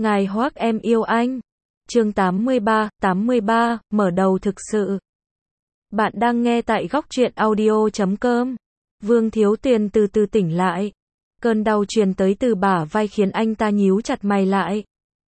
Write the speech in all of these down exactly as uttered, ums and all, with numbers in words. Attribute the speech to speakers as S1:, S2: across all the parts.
S1: Ngài Hoác em yêu anh. Chương tám mươi ba, tám mươi ba, mở đầu thực sự. Bạn đang nghe tại góc truyện audio chấm com. Vương Thiếu Tuyền từ từ tỉnh lại. Cơn đau truyền tới từ bả vai khiến anh ta nhíu chặt mày lại.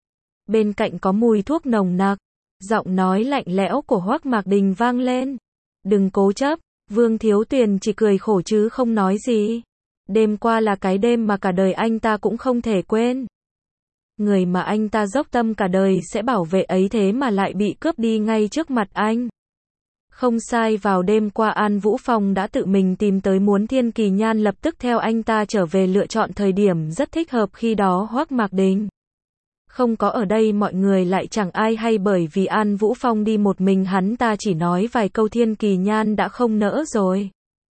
S1: Bên cạnh có mùi thuốc nồng nặc. Giọng nói lạnh lẽo của Hoác Mạc Đình vang lên. Đừng cố chấp. Vương Thiếu Tuyền chỉ cười khổ chứ không nói gì. Đêm qua là cái đêm mà cả đời anh ta cũng không thể quên. Người mà anh ta dốc tâm cả đời sẽ bảo vệ ấy thế mà lại bị cướp đi ngay trước mặt anh. Không sai, vào đêm qua An Vũ Phong đã tự mình tìm tới muốn Thiên Kỳ Nhan lập tức theo anh ta trở về, lựa chọn thời điểm rất thích hợp. Khi đó Hoác Mạc Đình không có ở đây, mọi người lại chẳng ai hay, bởi vì An Vũ Phong đi một mình, hắn ta chỉ nói vài câu Thiên Kỳ Nhan đã không nỡ rồi.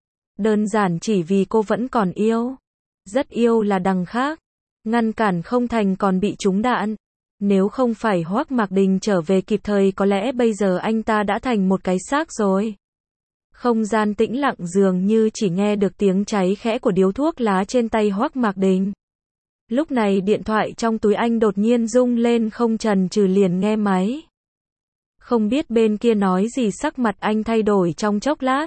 S1: Đơn giản chỉ vì cô vẫn còn yêu. Rất yêu là đằng khác. Ngăn cản không thành còn bị trúng đạn. Nếu không phải Hoác Mạc Đình trở về kịp thời, có lẽ bây giờ anh ta đã thành một cái xác rồi. Không gian tĩnh lặng, dường như chỉ nghe được tiếng cháy khẽ của điếu thuốc lá trên tay Hoác Mạc Đình. Lúc này điện thoại trong túi anh đột nhiên rung lên, không chần chừ liền nghe máy. Không biết bên kia nói gì, sắc mặt anh thay đổi trong chốc lát.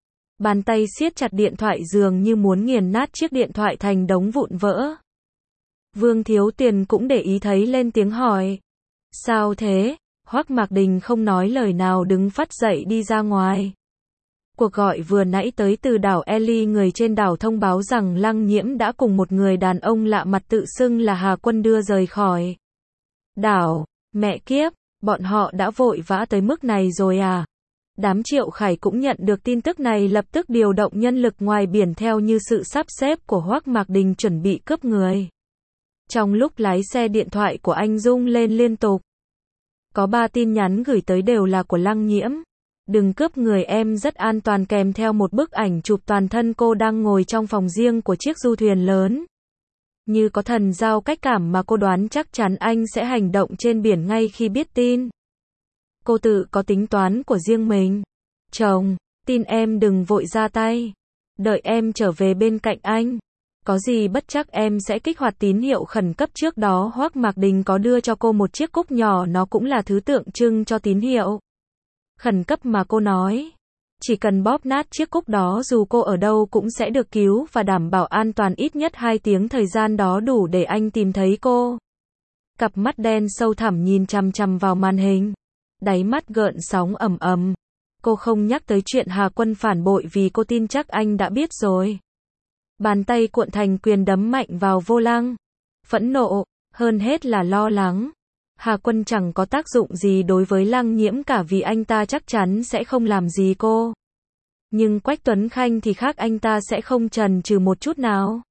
S1: Bàn tay siết chặt điện thoại dường như muốn nghiền nát chiếc điện thoại thành đống vụn vỡ. Vương Thiếu Tuyền cũng để ý thấy, lên tiếng hỏi. Sao thế? Hoác Mạc Đình không nói lời nào, đứng phắt dậy đi ra ngoài. Cuộc gọi vừa nãy tới từ đảo Eli, người trên đảo thông báo rằng Lăng Nhiễm đã cùng một người đàn ông lạ mặt tự xưng là Hà Quân đưa rời khỏi đảo. Mẹ kiếp, bọn họ đã vội vã tới mức này rồi à? Đám Triệu Khải cũng nhận được tin tức này, lập tức điều động nhân lực ngoài biển theo như sự sắp xếp của Hoác Mạc Đình chuẩn bị cướp người. Trong lúc lái xe, điện thoại của anh rung lên liên tục. Có ba tin nhắn gửi tới, đều là của Lăng Nhiễm. Đừng cướp người, em rất an toàn, kèm theo một bức ảnh chụp toàn thân cô đang ngồi trong phòng riêng của chiếc du thuyền lớn. Như có thần giao cách cảm mà cô đoán chắc chắn anh sẽ hành động trên biển ngay khi biết tin. Cô tự có tính toán của riêng mình. Chồng, tin em đừng vội ra tay. Đợi em trở về bên cạnh anh. Có gì bất chắc em sẽ kích hoạt tín hiệu khẩn cấp. Trước đó Hoác Mạc Đình có đưa cho cô một chiếc cúc nhỏ, nó cũng là thứ tượng trưng cho tín hiệu khẩn cấp mà cô nói. Chỉ cần bóp nát chiếc cúc đó, dù cô ở đâu cũng sẽ được cứu và đảm bảo an toàn ít nhất hai tiếng, thời gian đó đủ để anh tìm thấy cô. Cặp mắt đen sâu thẳm nhìn chằm chằm vào màn hình. Đáy mắt gợn sóng ầm ầm. Cô không nhắc tới chuyện Hà Quân phản bội vì cô tin chắc anh đã biết rồi. Bàn tay cuộn thành quyền đấm mạnh vào vô lăng. Phẫn nộ, hơn hết là lo lắng. Hà Quân chẳng có tác dụng gì đối với Lăng Nhiễm cả, vì anh ta chắc chắn sẽ không làm gì cô. Nhưng Quách Tuấn Khanh thì khác, anh ta sẽ không chần chừ một chút nào.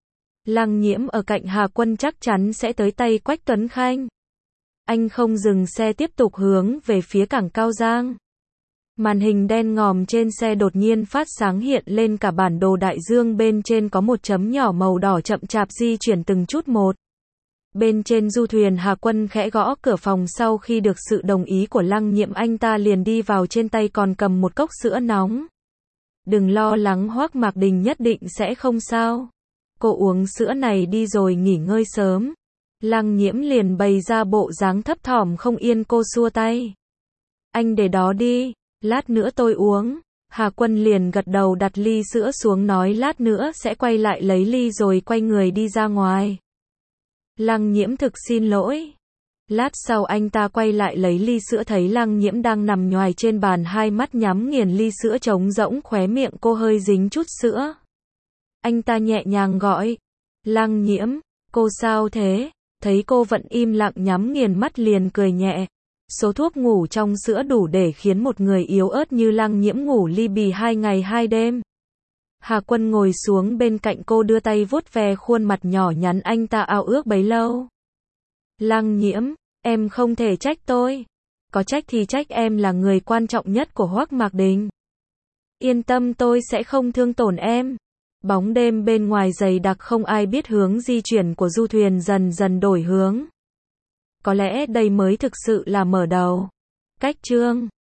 S1: Lăng Nhiễm ở cạnh Hà Quân chắc chắn sẽ tới tay Quách Tuấn Khanh. Anh không dừng xe, tiếp tục hướng về phía cảng Cao Giang. Màn hình đen ngòm trên xe đột nhiên phát sáng, hiện lên cả bản đồ đại dương, bên trên có một chấm nhỏ màu đỏ chậm chạp di chuyển từng chút một. Bên trên du thuyền, Hà Quân khẽ gõ cửa phòng, sau khi được sự đồng ý của Lăng Nhiễm anh ta liền đi vào, trên tay còn cầm một cốc sữa nóng. Đừng lo lắng, Hoác Mạc Đình nhất định sẽ không sao. Cô uống sữa này đi rồi nghỉ ngơi sớm. Lăng Nhiễm liền bày ra bộ dáng thấp thỏm không yên, cô xua tay. Anh để đó đi, lát nữa tôi uống. Hà Quân liền gật đầu, đặt ly sữa xuống, nói lát nữa sẽ quay lại lấy ly, rồi quay người đi ra ngoài. Lăng Nhiễm thực xin lỗi. Lát sau anh ta quay lại lấy ly sữa, thấy Lăng Nhiễm đang nằm nhoài trên bàn, hai mắt nhắm nghiền, ly sữa trống rỗng, khóe miệng cô hơi dính chút sữa. Anh ta nhẹ nhàng gọi. Lăng Nhiễm, cô sao thế? Thấy cô vẫn im lặng nhắm nghiền mắt, liền cười nhẹ. Số thuốc ngủ trong sữa đủ để khiến một người yếu ớt như Lăng Nhiễm ngủ li bì hai ngày hai đêm. Hà Quân ngồi xuống bên cạnh cô, đưa tay vuốt ve khuôn mặt nhỏ nhắn anh ta ao ước bấy lâu. Lăng Nhiễm, em không thể trách tôi. Có trách thì trách em là người quan trọng nhất của Hoác Mạc Đình. Yên tâm, tôi sẽ không thương tổn em. Bóng đêm bên ngoài dày đặc, không ai biết hướng di chuyển của du thuyền dần dần đổi hướng. Có lẽ đây mới thực sự là mở đầu. Cách chương